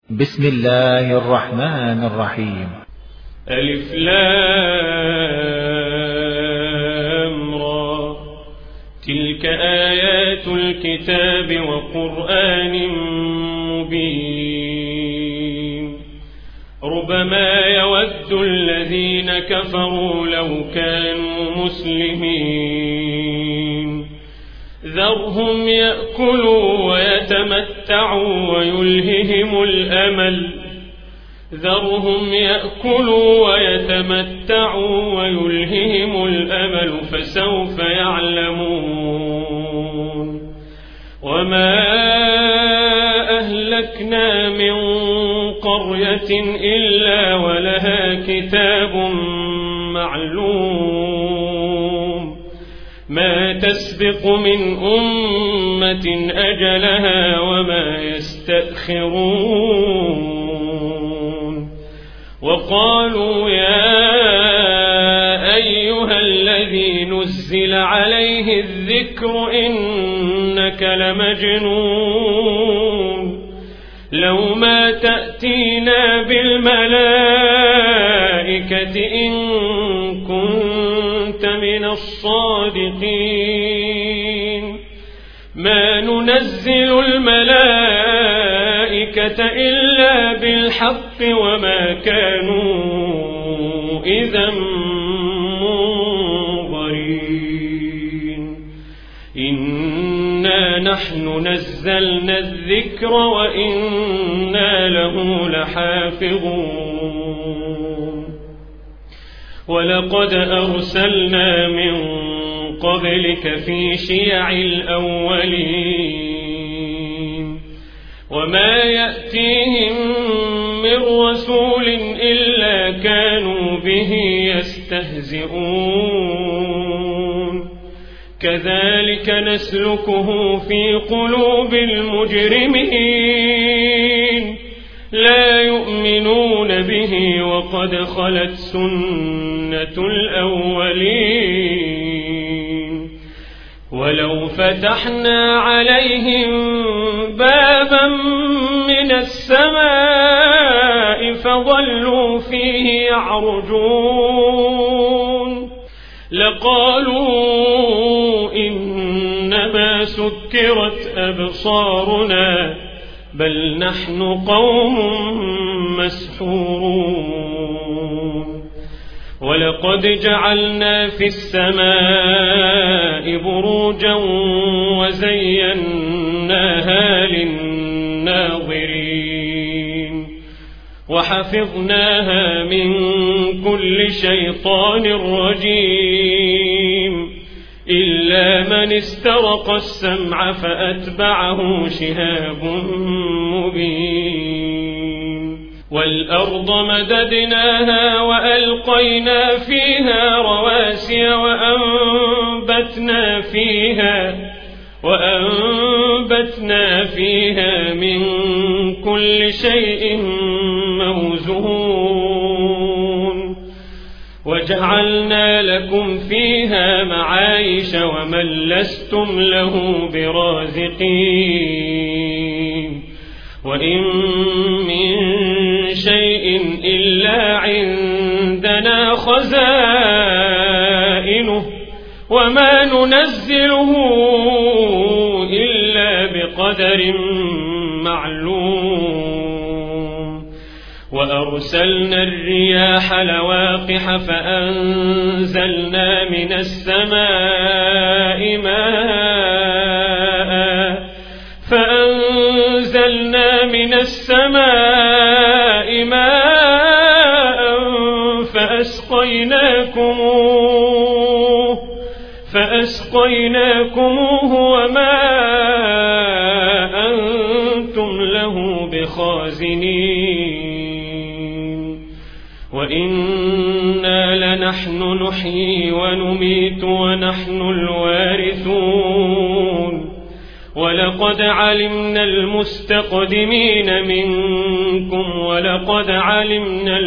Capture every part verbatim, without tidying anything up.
بسم الله الرحمن الرحيم. ألف لام را، تلك آيات الكتاب وقرآن مبين. ربما يود الذين كفروا لو كانوا مسلمين، ذرهم يأكلوا ويتمتعوا ويلههم الأمل ذرهم يأكلوا ويتمتعوا ويلههم الأمل فسوف يعلمون. وما أهلكنا من قرية إلا ولها كتاب معلوم، ما تسبق من أمة أجلها وما يستأخرون. وقالوا يا أيها الذي نزل عليه الذكر إنك لمجنون، لو ما تأتينا بالملائكة إن كنت من الصادقين. ما ننزل الملائكة إلا بالحق وما كانوا إذا منظرين. إنا نحن نزلنا الذكر وإنا له لحافظون. ولقد أرسلنا من قبلك في شيع الأولين، وما يأتيهم من رسول إلا كانوا به يستهزئون. كذلك نسلكه في قلوب المجرمين، لا يؤمنون به وقد خلت سنة الأولين. ولو فتحنا عليهم بابا من السماء فظلوا فيه يعرجون لقالوا إنما سكرت أبصارنا بل نحن قوم مسحورون. ولقد جعلنا في السماء بروجا وزيناها للناظرين، وحفظناها من كل شيطان رجيم إلا من استرق السمع فأتبعه شهاب مبين. والأرض مددناها وألقينا فيها رواسي وأنبتنا فيها وأنبتنا فيها من كل شيء موزون. وجعلنا لكم فيها معايش ومن لستم له برازقين. وإن من شيء إلا عندنا خزائنه وما ننزله إلا بقدر معلوم. وأرسلنا الرياح لواقح فأنزلنا من السماء ماء فأنزلنا من السماء ماء فأسقيناكموه فأسقيناكموه وما أنتم له بخازنين. وإنا لنحن نحيي ونميت ونحن الوارثون. ولقد علمنا المستقدمين منكم ولقد علمنا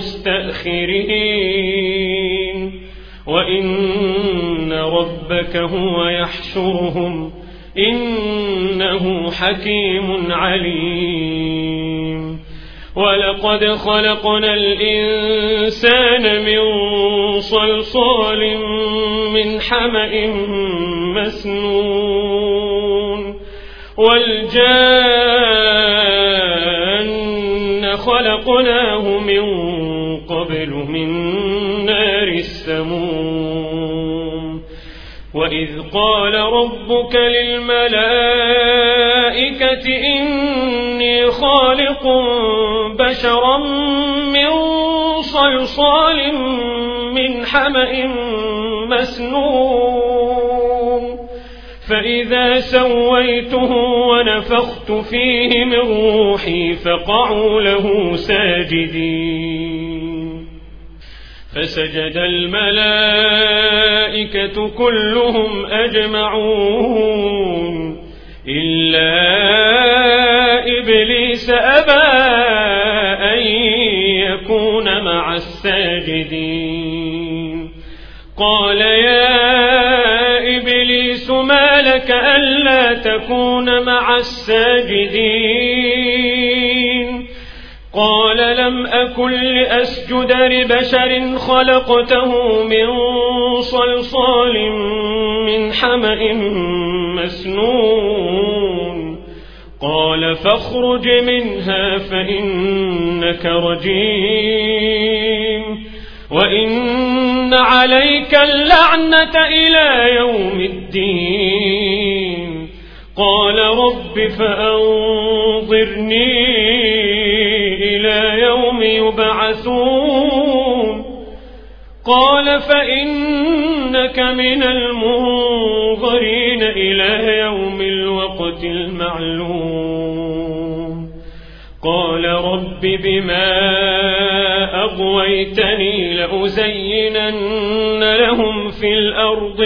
المستأخرين. وإن ربك هو يحشرهم إنه حكيم عليم. ولقد خلقنا الإنسان من صلصال من حمأ مسنون والجان خلقناه من قبل من نار السموم وإذ قال ربك للملائكة إني خالق بشرا من صلصال من حمأ مسنون فإذا سويته ونفخت فيه من روحي فقعوا له ساجدين فسجد الملائكة كلهم أجمعون إلا إبليس أبى أن يكون مع الساجدين قال يا إبليس ما لك ألا تكون مع الساجدين قال لم أكن لأسجد لبشر خلقته من صلصال من حمأ مسنون قال فاخرج منها فإنك رجيم وإن عليك اللعنة إلى يوم الدين قال رب فأنظرني إلى يوم يبعثون قال فإنك من المنظرين إلى يوم الوقت المعلوم قال رب بما أغويتني لأزينن لهم في الأرض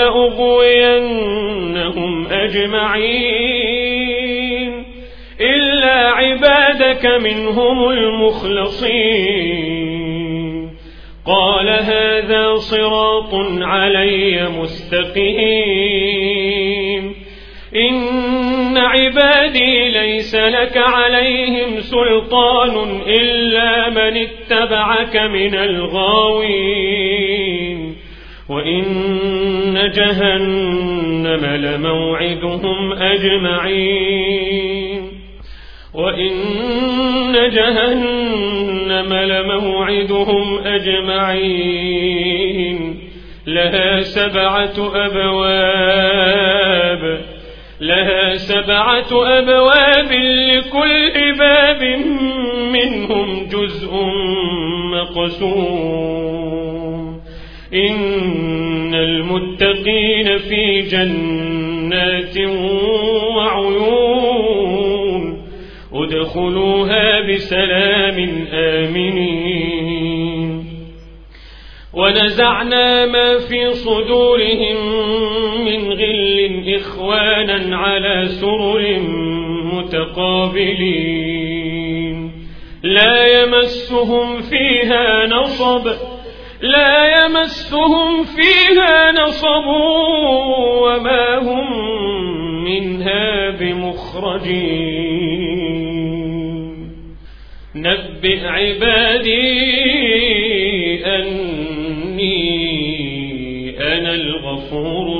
ولأغوينهم أجمعين إلا عبادك منهم المخلصين قال هذا صراط علي مستقيم إن عبادي ليس لك عليهم سلطان إلا من اتبعك من الغاوين وإن جهنم لموعدهم أجمعين وإن جهنم لموعدهم أجمعين لها سبعة أبواب لها سبعة أبواب لكل باب منهم جزء مقسوم إن المتقين في جنات وعيون ادخلوها بسلام آمنين ونزعنا ما في صدورهم من غل إخوانا على سرر متقابلين لا يمسهم فيها نصب لا يمسهم فيها نصب وما هم منها بمخرجين نبئ عبادي أني أنا الغفور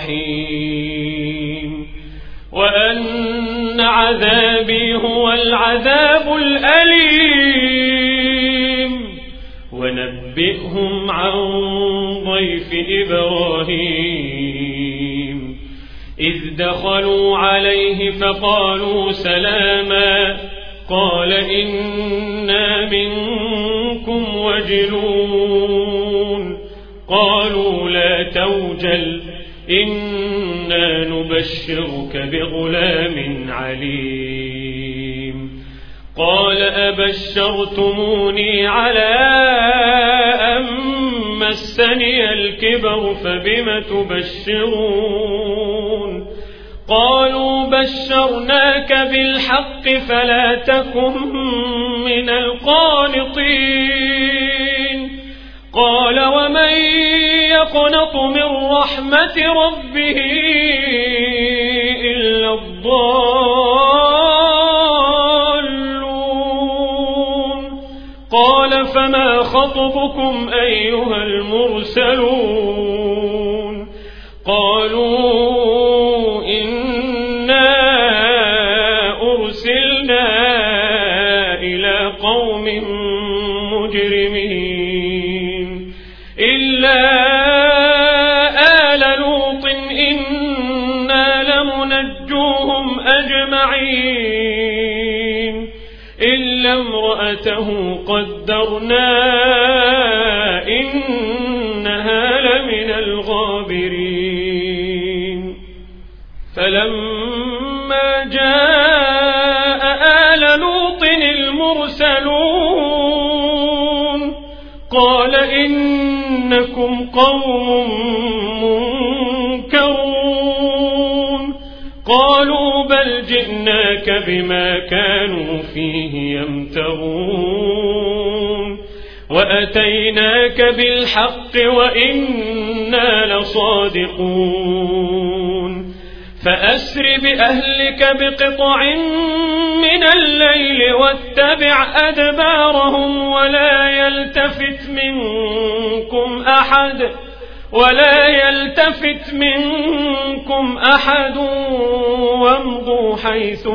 الرحيم وأن عذابي هو العذاب الأليم ونبئهم عن ضيف إبراهيم إذ دخلوا عليه فقالوا سلاما قال إنا منكم وجلون قالوا لا توجل إنا نبشرك بغلام عليم قال أبشرتموني على أن مسني الكبر فبم تبشرون قالوا بشرناك بالحق فلا تكن من القانطين قال ومن يقنط من رحمة ربه إلا الضالون قال فما خطبكم أيها المرسلون قالوا إنا أرسلنا إلى قوم مجرمين إلا آل لوط إنا لمنجوهم أجمعين إلا امرأته قدرنا إنها لمن الغابرين فلما جاء آل لوط المرسلون قال إنكم قوم منكرون قالوا بل جئناك بما كانوا فيه يمترون وأتيناك بالحق وإنا لصادقون فأسر بأهلك بقطع من الليل واتبع أدبارهم ولا يلتفت منكم أحد ولا يلتفت منكم أحد وامضوا حيث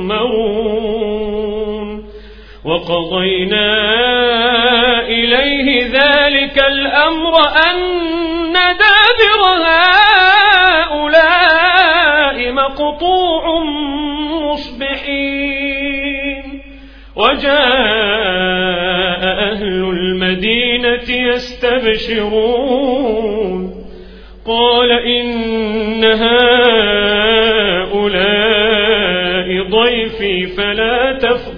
تؤمرون وقضينا إليه ذلك الأمر أن دابر هؤلاء مقطوع مصبحين وجاء أهل المدينة يستبشرون قال إن هؤلاء ضيفي فلا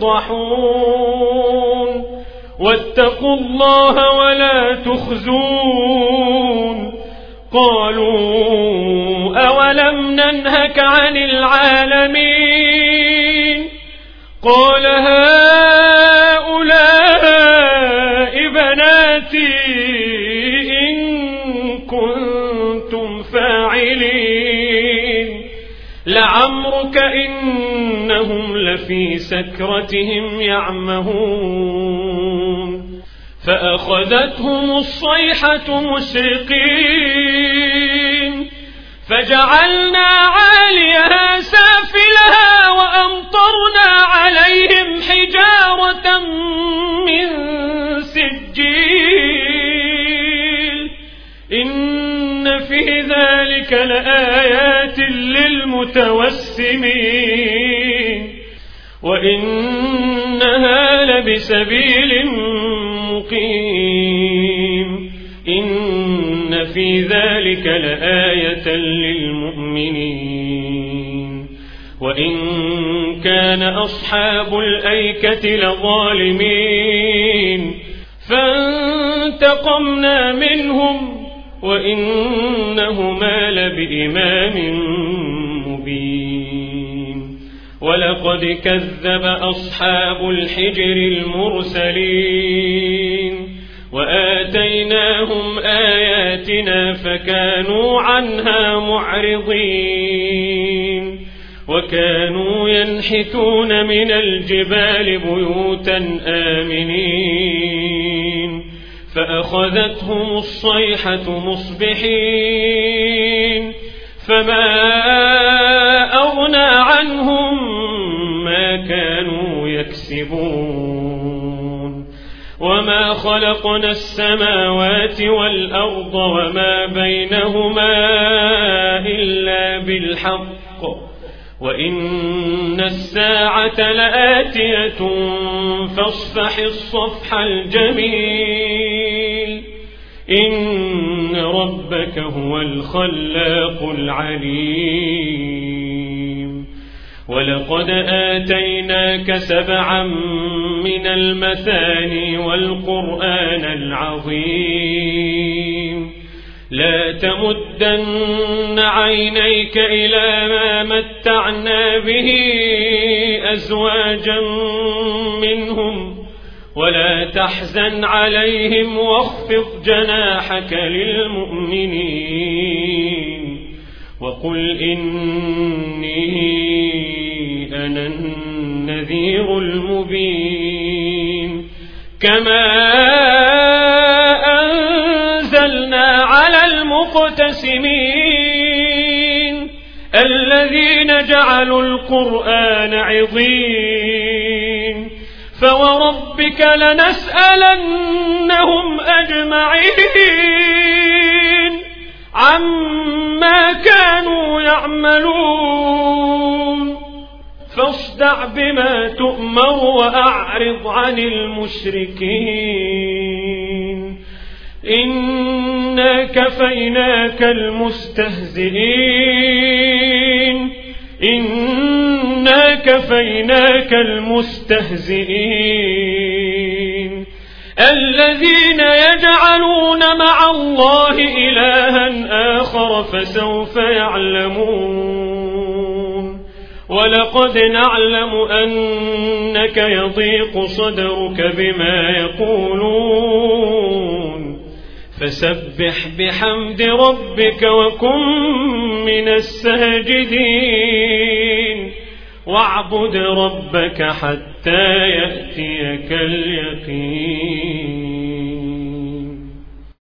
تفضحون واتقوا الله ولا تخزون قالوا أولم ننهك عن العالمين قال هؤلاء بناتي إن كنتم فاعلين لعمرك إنهم لفي سكرتهم يعمهون فأخذتهم الصيحة مشرقين فجعلنا عاليها سافلها وأمطرنا عليهم حجارة من سجيل إن في ذلك لآيات للمتوسمين وإنها لبسبيل مقيم إن في ذلك لآية للمؤمنين وإن كان أصحاب الأيكة لظالمين فانتقمنا منهم وإنهما لبإمام مبين ولقد كذب أصحاب الحجر المرسلين وآتيناهم آياتنا فكانوا عنها معرضين وكانوا ينحتون من الجبال بيوتا آمنين فأخذتهم الصيحة مصبحين فما أغنى عنهم ما كانوا يكسبون وما خلقنا السماوات والأرض وما بينهما إلا بالحق وإن الساعة لآتية فاصفح الصفح الجميل إن ربك هو الخلاق العليم ولقد آتيناك سبعا من المثاني والقرآن العظيم لا تمدن عينيك إلى ما متعنا به أزواجا منهم ولا تحزن عليهم واخفض جناحك للمؤمنين وقل إني أنا النذير المبين كما أنزلنا على المقتسمين الذين جعلوا القرآن عضين فوربك لنسألنهم أجمعين عما كانوا يعملون فاصدع بما تؤمر وأعرض عن المشركين إنا كفيناك المستهزئين إنا كفيناك المستهزئين الذين يجعلون مع الله إلها آخر فسوف يعلمون ولقد نعلم أنك يضيق صدرك بما يقولون فسبح بحمد ربك وكن من الساجدين واعبد ربك حتى يأتيك اليقين.